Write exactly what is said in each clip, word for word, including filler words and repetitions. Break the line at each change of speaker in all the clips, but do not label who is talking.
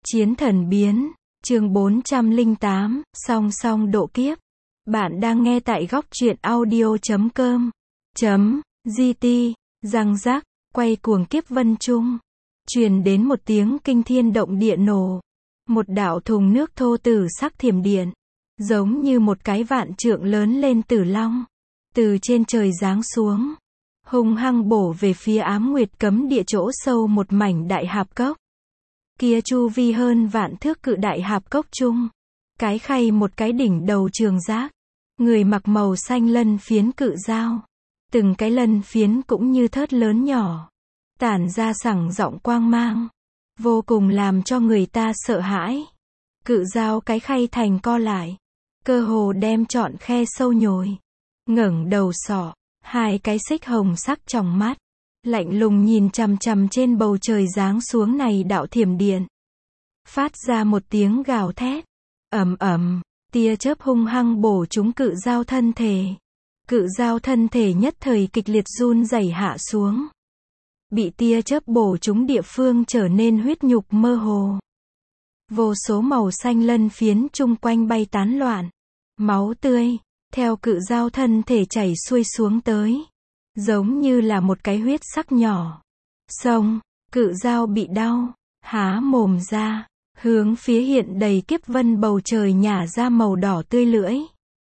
Chiến thần biến, chương bốn trăm lẻ tám, song song độ kiếp. Bạn đang nghe tại góc truyện audio chấm com, chấm, gt, răng rác, quay cuồng kiếp vân trung. Truyền đến một tiếng kinh thiên động địa nổ. Một đạo thùng nước thô tử sắc thiểm điện. Giống như một cái vạn trượng lớn lên tử long. Từ trên trời giáng xuống. Hung hăng bổ về phía ám nguyệt cấm địa chỗ sâu một mảnh đại hạp cốc. Kia chu vi hơn vạn thước cự đại hạp cốc chung. Cái khay một cái đỉnh đầu trường giác. Người mặc màu xanh lân phiến cự dao. Từng cái lân phiến cũng như thớt lớn nhỏ. Tản ra sẳng giọng quang mang. Vô cùng làm cho người ta sợ hãi. Cự dao cái khay thành co lại. Cơ hồ đem trọn khe sâu nhồi. Ngẩng đầu sọ. Hai cái xích hồng sắc trong mắt. Lạnh lùng nhìn chằm chằm trên bầu trời giáng xuống này đạo thiểm điện. Phát ra một tiếng gào thét. Ầm ầm, tia chớp hung hăng bổ trúng cự dao thân thể. Cự dao thân thể nhất thời kịch liệt run rẩy hạ xuống. Bị tia chớp bổ trúng địa phương trở nên huyết nhục mơ hồ. Vô số màu xanh lân phiến chung quanh bay tán loạn. Máu tươi, theo cự dao thân thể chảy xuôi xuống tới. Giống như là một cái huyết sắc nhỏ. Xong, cự dao bị đau, há mồm ra, hướng phía hiện đầy kiếp vân bầu trời nhả ra màu đỏ tươi lưỡi.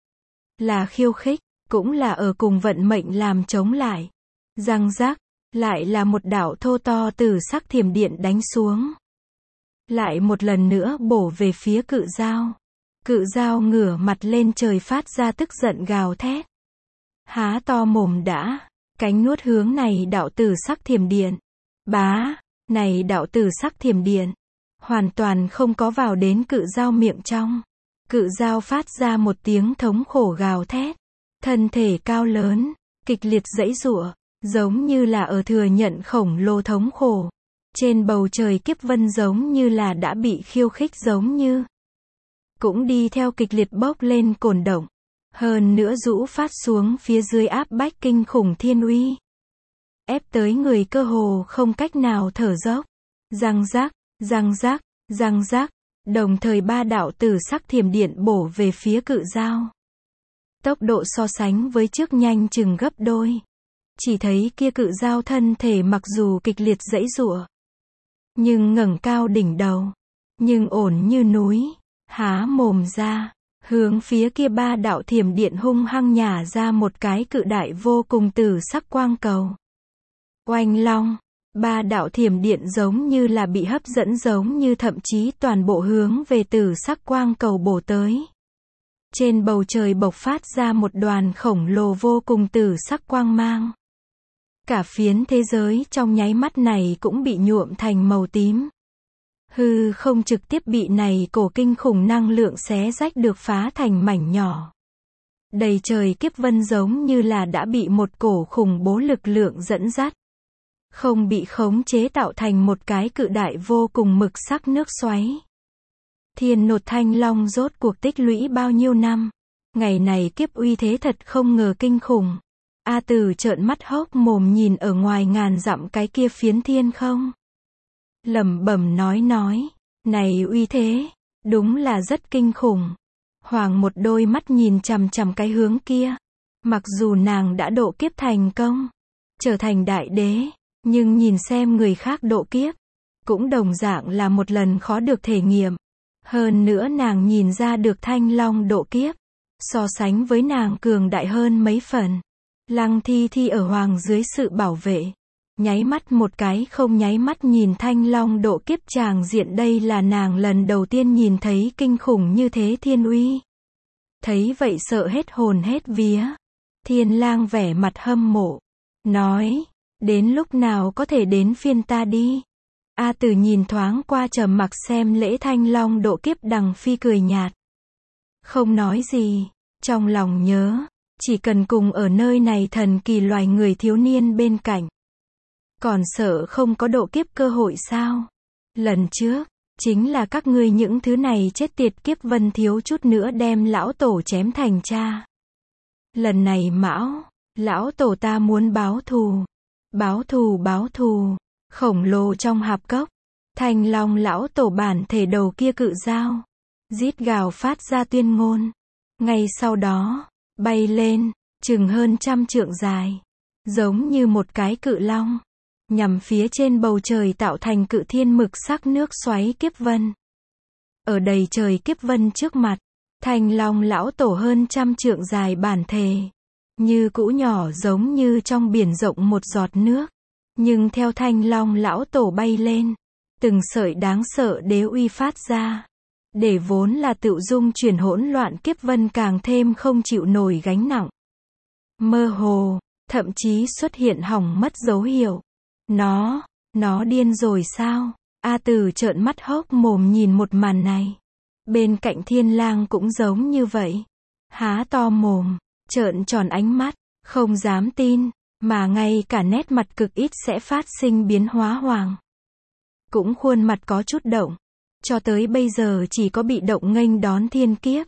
Là khiêu khích, cũng là ở cùng vận mệnh làm chống lại. Răng rác, lại là một đạo thô to từ sắc thiểm điện đánh xuống. Lại một lần nữa bổ về phía cự dao. Cự dao ngửa mặt lên trời phát ra tức giận gào thét. Há to mồm đã. Cánh nuốt hướng này đạo tử sắc thiểm điện. Bá, này đạo tử sắc thiểm điện. Hoàn toàn không có vào đến cự dao miệng trong. Cự dao phát ra một tiếng thống khổ gào thét. Thân thể cao lớn, kịch liệt giãy giụa, giống như là ở thừa nhận khổng lồ thống khổ. Trên bầu trời kiếp vân giống như là đã bị khiêu khích giống như. Cũng đi theo kịch liệt bốc lên cồn động. Hơn nữa rũ phát xuống phía dưới áp bách kinh khủng thiên uy. Ép tới người cơ hồ không cách nào thở dốc. Răng rác, răng rác, răng rác. Đồng thời ba đạo tử sắc thiểm điện bổ về phía cự dao. Tốc độ so sánh với trước nhanh chừng gấp đôi. Chỉ thấy kia cự dao thân thể mặc dù kịch liệt giãy giụa. Nhưng ngẩng cao đỉnh đầu. Nhưng ổn như núi. Há mồm ra. Hướng phía kia ba đạo thiểm điện hung hăng nhả ra một cái cự đại vô cùng tử sắc quang cầu. Oanh long, ba đạo thiểm điện giống như là bị hấp dẫn giống như thậm chí toàn bộ hướng về tử sắc quang cầu bổ tới. Trên bầu trời bộc phát ra một đoàn khổng lồ vô cùng tử sắc quang mang. Cả phiến thế giới trong nháy mắt này cũng bị nhuộm thành màu tím. Hư không trực tiếp bị này cổ kinh khủng năng lượng xé rách được phá thành mảnh nhỏ. Đầy trời kiếp vân giống như là đã bị một cổ khủng bố lực lượng dẫn dắt. Không bị khống chế tạo thành một cái cự đại vô cùng mực sắc nước xoáy. Thiên nột thanh long rốt cuộc tích lũy bao nhiêu năm. Ngày này kiếp uy thế thật không ngờ kinh khủng. A Tử trợn mắt hốc mồm nhìn ở ngoài ngàn dặm cái kia phiến thiên không. Lẩm bẩm nói nói, này uy thế, đúng là rất kinh khủng. Hoàng một đôi mắt nhìn chằm chằm cái hướng kia. Mặc dù nàng đã độ kiếp thành công, trở thành đại đế, nhưng nhìn xem người khác độ kiếp, cũng đồng dạng là một lần khó được thể nghiệm. Hơn nữa nàng nhìn ra được thanh long độ kiếp, so sánh với nàng cường đại hơn mấy phần. Lăng Thi Thi ở hoàng dưới sự bảo vệ. Nháy mắt một cái không nháy mắt nhìn thanh long độ kiếp tràng diện, đây là nàng lần đầu tiên nhìn thấy kinh khủng như thế thiên uy. Thấy vậy sợ hết hồn hết vía. Thiên Lang vẻ mặt hâm mộ. Nói, đến lúc nào có thể đến phiên ta đi. A Tử nhìn thoáng qua trầm mặc xem lễ thanh long độ kiếp đằng phi cười nhạt. Không nói gì, trong lòng nhớ, chỉ cần cùng ở nơi này thần kỳ loài người thiếu niên bên cạnh. Còn sợ không có độ kiếp cơ hội sao? Lần trước, chính là các ngươi những thứ này chết tiệt kiếp vân thiếu chút nữa đem lão tổ chém thành cha. Lần này mão, lão tổ ta muốn báo thù. Báo thù báo thù, khổng lồ trong hạp cốc. Thanh Long lão tổ bản thể đầu kia cự dao, rít gào phát ra tuyên ngôn. Ngay sau đó, bay lên, chừng hơn trăm trượng dài, giống như một cái cự long, nhằm phía trên bầu trời tạo thành cự thiên mực sắc nước xoáy kiếp vân. Ở đầy trời kiếp vân trước mặt, Thanh Long lão tổ hơn trăm trượng dài bản thể, như cũ nhỏ giống như trong biển rộng một giọt nước. Nhưng theo Thanh Long lão tổ bay lên, từng sợi đáng sợ đế uy phát ra, để vốn là tựu dung chuyển hỗn loạn kiếp vân càng thêm không chịu nổi gánh nặng. Mơ hồ, thậm chí xuất hiện hỏng mất dấu hiệu. Nó, nó điên rồi sao? A Tử trợn mắt hốc mồm nhìn một màn này. Bên cạnh Thiên Lang cũng giống như vậy. Há to mồm, trợn tròn ánh mắt, không dám tin, mà ngay cả nét mặt cực ít sẽ phát sinh biến hóa hoàng. Cũng khuôn mặt có chút động. Cho tới bây giờ chỉ có bị động nghênh đón thiên kiếp.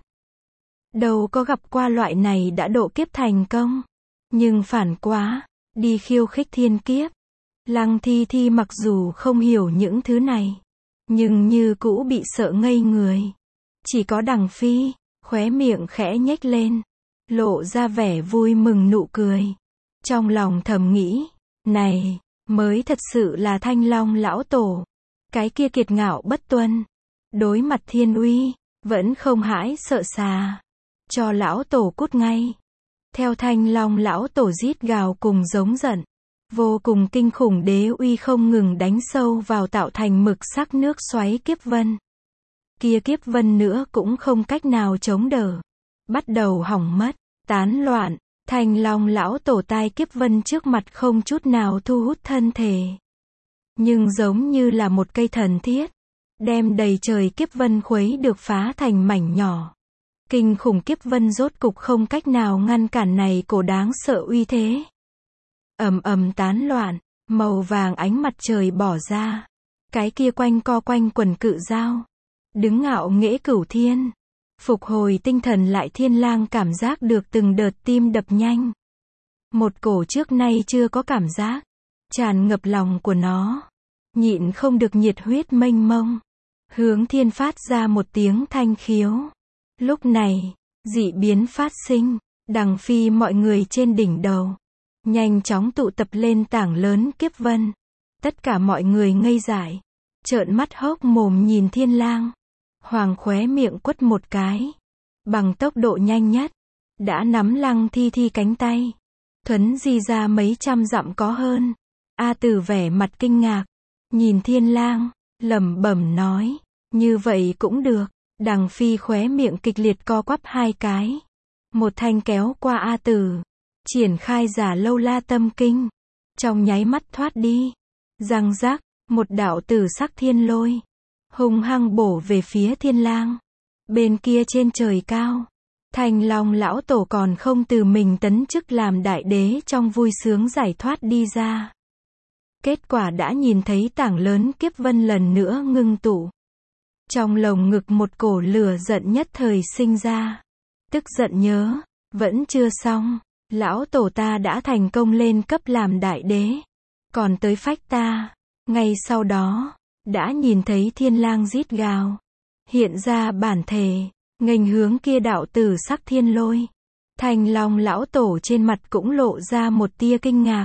Đâu có gặp qua loại này đã độ kiếp thành công. Nhưng phản quá, đi khiêu khích thiên kiếp. Lăng Thi Thi mặc dù không hiểu những thứ này, nhưng như cũ bị sợ ngây người. Chỉ có Đằng Phi, khóe miệng khẽ nhếch lên, lộ ra vẻ vui mừng nụ cười. Trong lòng thầm nghĩ, này, mới thật sự là Thanh Long lão tổ. Cái kia kiệt ngạo bất tuân, đối mặt thiên uy, vẫn không hãi sợ xà. Cho lão tổ cút ngay. Theo Thanh Long lão tổ rít gào cùng giống giận. Vô cùng kinh khủng đế uy không ngừng đánh sâu vào tạo thành mực sắc nước xoáy kiếp vân. Kia kiếp vân nữa cũng không cách nào chống đỡ. Bắt đầu hỏng mất, tán loạn. Thanh Long lão tổ tai kiếp vân trước mặt không chút nào thu hút thân thể. Nhưng giống như là một cây thần thiết, đem đầy trời kiếp vân khuấy được phá thành mảnh nhỏ. Kinh khủng kiếp vân rốt cục không cách nào ngăn cản này cổ đáng sợ uy thế. Ầm ầm tán loạn, màu vàng ánh mặt trời bỏ ra. Cái kia quanh co quanh quần cự dao, đứng ngạo nghễ cửu thiên. Phục hồi tinh thần lại Thiên Lang cảm giác được từng đợt tim đập nhanh. Một cổ trước nay chưa có cảm giác, tràn ngập lòng của nó. Nhịn không được nhiệt huyết mênh mông. Hướng thiên phát ra một tiếng thanh khiếu. Lúc này, dị biến phát sinh. Đằng Phi mọi người trên đỉnh đầu, nhanh chóng tụ tập lên tảng lớn kiếp vân. Tất cả mọi người ngây dại, trợn mắt hốc mồm nhìn Thiên Lang. Hoàng khóe miệng quất một cái, bằng tốc độ nhanh nhất, đã nắm Lăng Thi Thi cánh tay, thuấn di ra mấy trăm dặm có hơn. A Tử vẻ mặt kinh ngạc, nhìn Thiên Lang, lẩm bẩm nói, như vậy cũng được. Đằng Phi khóe miệng kịch liệt co quắp hai cái, một thanh kéo qua A Tử, triển khai Giả Lâu La Tâm Kinh, trong nháy mắt thoát đi. Răng rắc, một đạo tử sắc thiên lôi hung hăng bổ về phía Thiên Lang. Bên kia trên trời cao, Thanh Long lão tổ còn không từ mình tấn chức làm đại đế trong vui sướng giải thoát đi ra. Kết quả đã nhìn thấy tảng lớn kiếp vân lần nữa ngưng tụ. Trong lồng ngực một cổ lửa giận nhất thời sinh ra. Tức giận nhớ, vẫn chưa xong, lão tổ ta đã thành công lên cấp làm đại đế, còn tới phách ta. Ngay sau đó, đã nhìn thấy Thiên Lang rít gào, hiện ra bản thể, nghênh hướng kia đạo tử sắc thiên lôi. Thanh Long lão tổ trên mặt cũng lộ ra một tia kinh ngạc.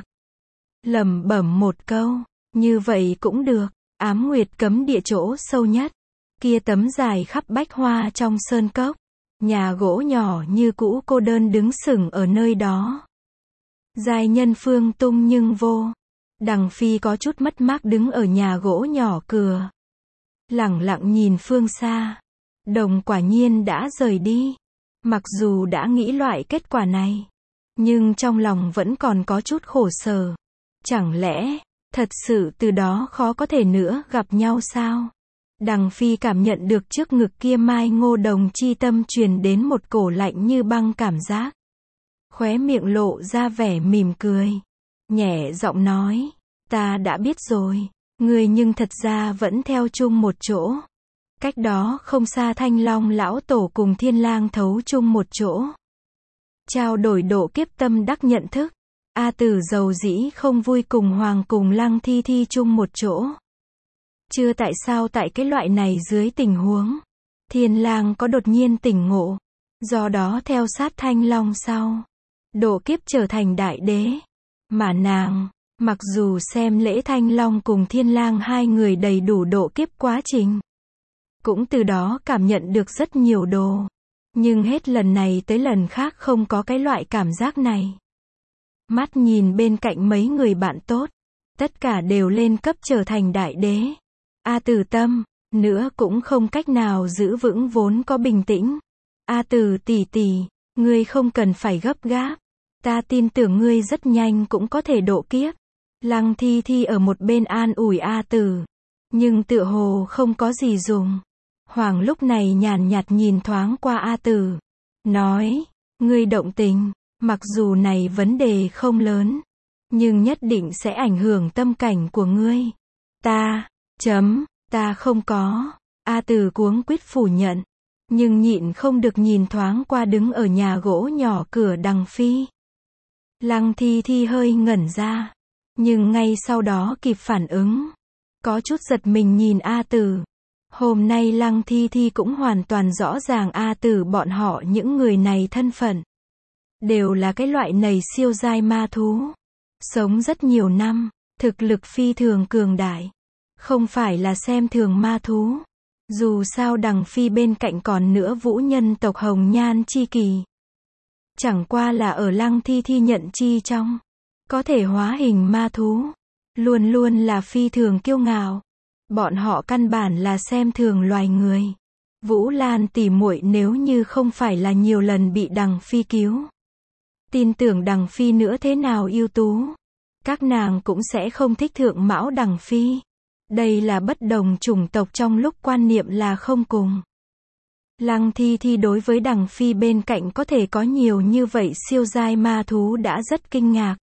Lẩm bẩm một câu, như vậy cũng được. Ám Nguyệt cấm địa chỗ sâu nhất, kia tấm dài khắp bách hoa trong sơn cốc, nhà gỗ nhỏ như cũ cô đơn đứng sừng ở nơi đó. Giai nhân phương tung nhưng vô. Đằng Phi có chút mất mát đứng ở nhà gỗ nhỏ cửa, lẳng lặng nhìn phương xa. Đồng quả nhiên đã rời đi. Mặc dù đã nghĩ loại kết quả này, nhưng trong lòng vẫn còn có chút khổ sở. Chẳng lẽ, thật sự từ đó khó có thể nữa gặp nhau sao? Đằng Phi cảm nhận được trước ngực kia Mai Ngô Đồng chi tâm truyền đến một cổ lạnh như băng cảm giác. Khóe miệng lộ ra vẻ mỉm cười, nhẹ giọng nói, ta đã biết rồi, người nhưng thật ra vẫn theo chung một chỗ. Cách đó không xa Thanh Long lão tổ cùng Thiên Lang thấu chung một chỗ, trao đổi độ kiếp tâm đắc nhận thức. A Tử dầu dĩ không vui cùng Hoàng cùng Lăng Thi Thi chung một chỗ. Chưa tại sao tại cái loại này dưới tình huống, Thiên Lang có đột nhiên tỉnh ngộ, do đó theo sát Thanh Long sau, độ kiếp trở thành đại đế. Mà nàng, mặc dù xem lễ Thanh Long cùng Thiên Lang hai người đầy đủ độ kiếp quá trình, cũng từ đó cảm nhận được rất nhiều đồ, nhưng hết lần này tới lần khác không có cái loại cảm giác này. Mắt nhìn bên cạnh mấy người bạn tốt, tất cả đều lên cấp trở thành đại đế. A Tử tâm, nữa cũng không cách nào giữ vững vốn có bình tĩnh. A Tử tỷ tỷ, ngươi không cần phải gấp gáp. Ta tin tưởng ngươi rất nhanh cũng có thể độ kiếp. Lăng Thi Thi ở một bên an ủi A Tử, nhưng tựa hồ không có gì dùng. Hoàng lúc này nhàn nhạt nhìn thoáng qua A Tử, nói, ngươi động tình, mặc dù này vấn đề không lớn, nhưng nhất định sẽ ảnh hưởng tâm cảnh của ngươi. Ta, chấm, ta không có. A Tử cuống quýt phủ nhận, nhưng nhịn không được nhìn thoáng qua đứng ở nhà gỗ nhỏ cửa Đằng Phi. Lăng Thi Thi hơi ngẩn ra, nhưng ngay sau đó kịp phản ứng, có chút giật mình nhìn A Tử. Hôm nay Lăng Thi Thi cũng hoàn toàn rõ ràng A Tử bọn họ những người này thân phận, đều là cái loại này siêu giai ma thú, sống rất nhiều năm, thực lực phi thường cường đại, không phải là xem thường ma thú. Dù sao Đằng Phi bên cạnh còn nữa vũ nhân tộc Hồng Nhan chi kỳ. Chẳng qua là ở Lăng Thi Thi nhận chi trong, có thể hóa hình ma thú, luôn luôn là phi thường kiêu ngạo. Bọn họ căn bản là xem thường loài người. Vũ Lan tỷ muội nếu như không phải là nhiều lần bị Đằng Phi cứu, tin tưởng Đằng Phi nữa thế nào ưu tú, các nàng cũng sẽ không thích thượng mão Đằng Phi. Đây là bất đồng chủng tộc trong lúc quan niệm là không cùng. Lăng Thi Thi đối với Đằng Phi bên cạnh có thể có nhiều như vậy siêu giai ma thú đã rất kinh ngạc.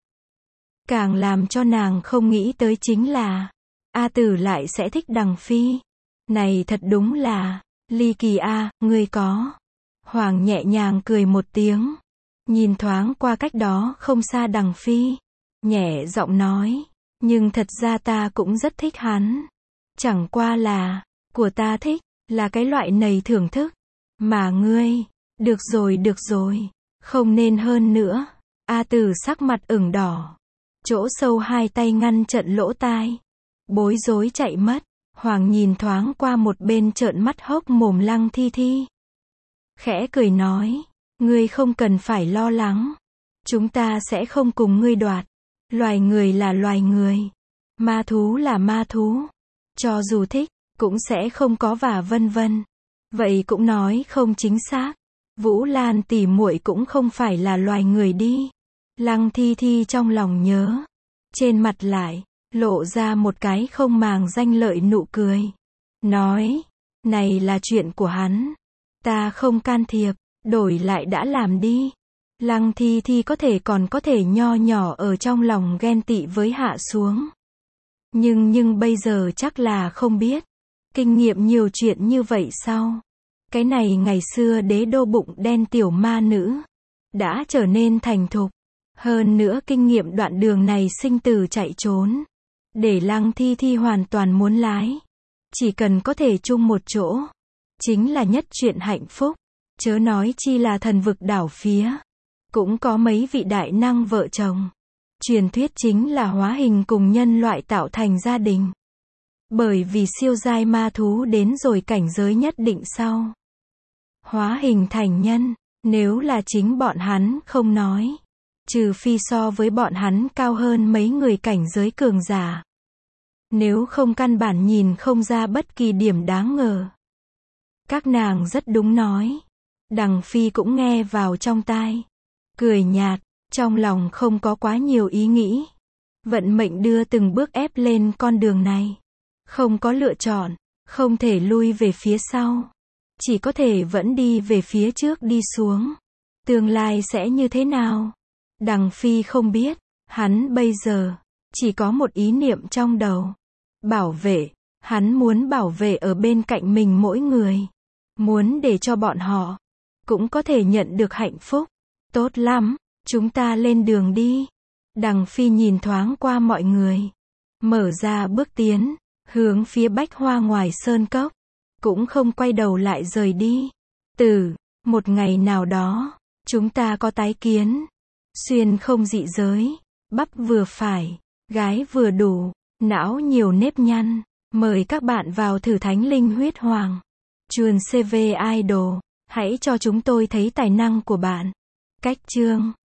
Càng làm cho nàng không nghĩ tới chính là, A Tử lại sẽ thích Đằng Phi. Này thật đúng là, ly kỳ a, ngươi có. Hoàng nhẹ nhàng cười một tiếng, nhìn thoáng qua cách đó không xa Đằng Phi, nhẹ giọng nói, nhưng thật ra ta cũng rất thích hắn. Chẳng qua là, của ta thích, là cái loại này thưởng thức. Mà ngươi, được rồi được rồi, không nên hơn nữa. A Tử sắc mặt ửng đỏ, chỗ sâu hai tay ngăn trận lỗ tai, bối rối chạy mất. Hoàng nhìn thoáng qua một bên trợn mắt hốc mồm Lăng Thi Thi, khẽ cười nói, ngươi không cần phải lo lắng, chúng ta sẽ không cùng ngươi đoạt. Loài người là loài người, ma thú là ma thú, cho dù thích, cũng sẽ không có và vân vân. Vậy cũng nói không chính xác. Vũ Lan tỷ muội cũng không phải là loài người đi. Lăng Thi Thi trong lòng nhớ, trên mặt lại lộ ra một cái không màng danh lợi nụ cười, nói, này là chuyện của hắn, ta không can thiệp, đổi lại đã làm đi. Lăng Thi Thi có thể còn có thể nho nhỏ ở trong lòng ghen tị với hạ xuống. Nhưng nhưng bây giờ chắc là không biết. Kinh nghiệm nhiều chuyện như vậy sau. Cái này ngày xưa đế đô bụng đen tiểu ma nữ, đã trở nên thành thục. Hơn nữa kinh nghiệm đoạn đường này sinh tử chạy trốn. Để Lăng Thi Thi hoàn toàn muốn lái. Chỉ cần có thể chung một chỗ, chính là nhất chuyện hạnh phúc. Chớ nói chi là thần vực đảo phía. Cũng có mấy vị đại năng vợ chồng. Truyền thuyết chính là hóa hình cùng nhân loại tạo thành gia đình. Bởi vì siêu giai ma thú đến rồi cảnh giới nhất định sau, hóa hình thành nhân, nếu là chính bọn hắn không nói. Trừ phi so với bọn hắn cao hơn mấy người cảnh giới cường giả. Nếu không căn bản nhìn không ra bất kỳ điểm đáng ngờ. Các nàng rất đúng nói. Đằng Phi cũng nghe vào trong tai, cười nhạt, trong lòng không có quá nhiều ý nghĩ. Vận mệnh đưa từng bước ép lên con đường này. Không có lựa chọn, không thể lui về phía sau. Chỉ có thể vẫn đi về phía trước đi xuống. Tương lai sẽ như thế nào? Đằng Phi không biết, hắn bây giờ chỉ có một ý niệm trong đầu. Bảo vệ, hắn muốn bảo vệ ở bên cạnh mình mỗi người. Muốn để cho bọn họ cũng có thể nhận được hạnh phúc. Tốt lắm, chúng ta lên đường đi. Đằng Phi nhìn thoáng qua mọi người, mở ra bước tiến, hướng phía bách hoa ngoài sơn cốc, cũng không quay đầu lại rời đi. Từ một ngày nào đó, chúng ta có tái kiến. Xuyên không dị giới, bắp vừa phải, gái vừa đủ, não nhiều nếp nhăn. Mời các bạn vào thử Thánh Linh Huyết Hoàng. Chuồn xê vê Idol, hãy cho chúng tôi thấy tài năng của bạn. Cách chương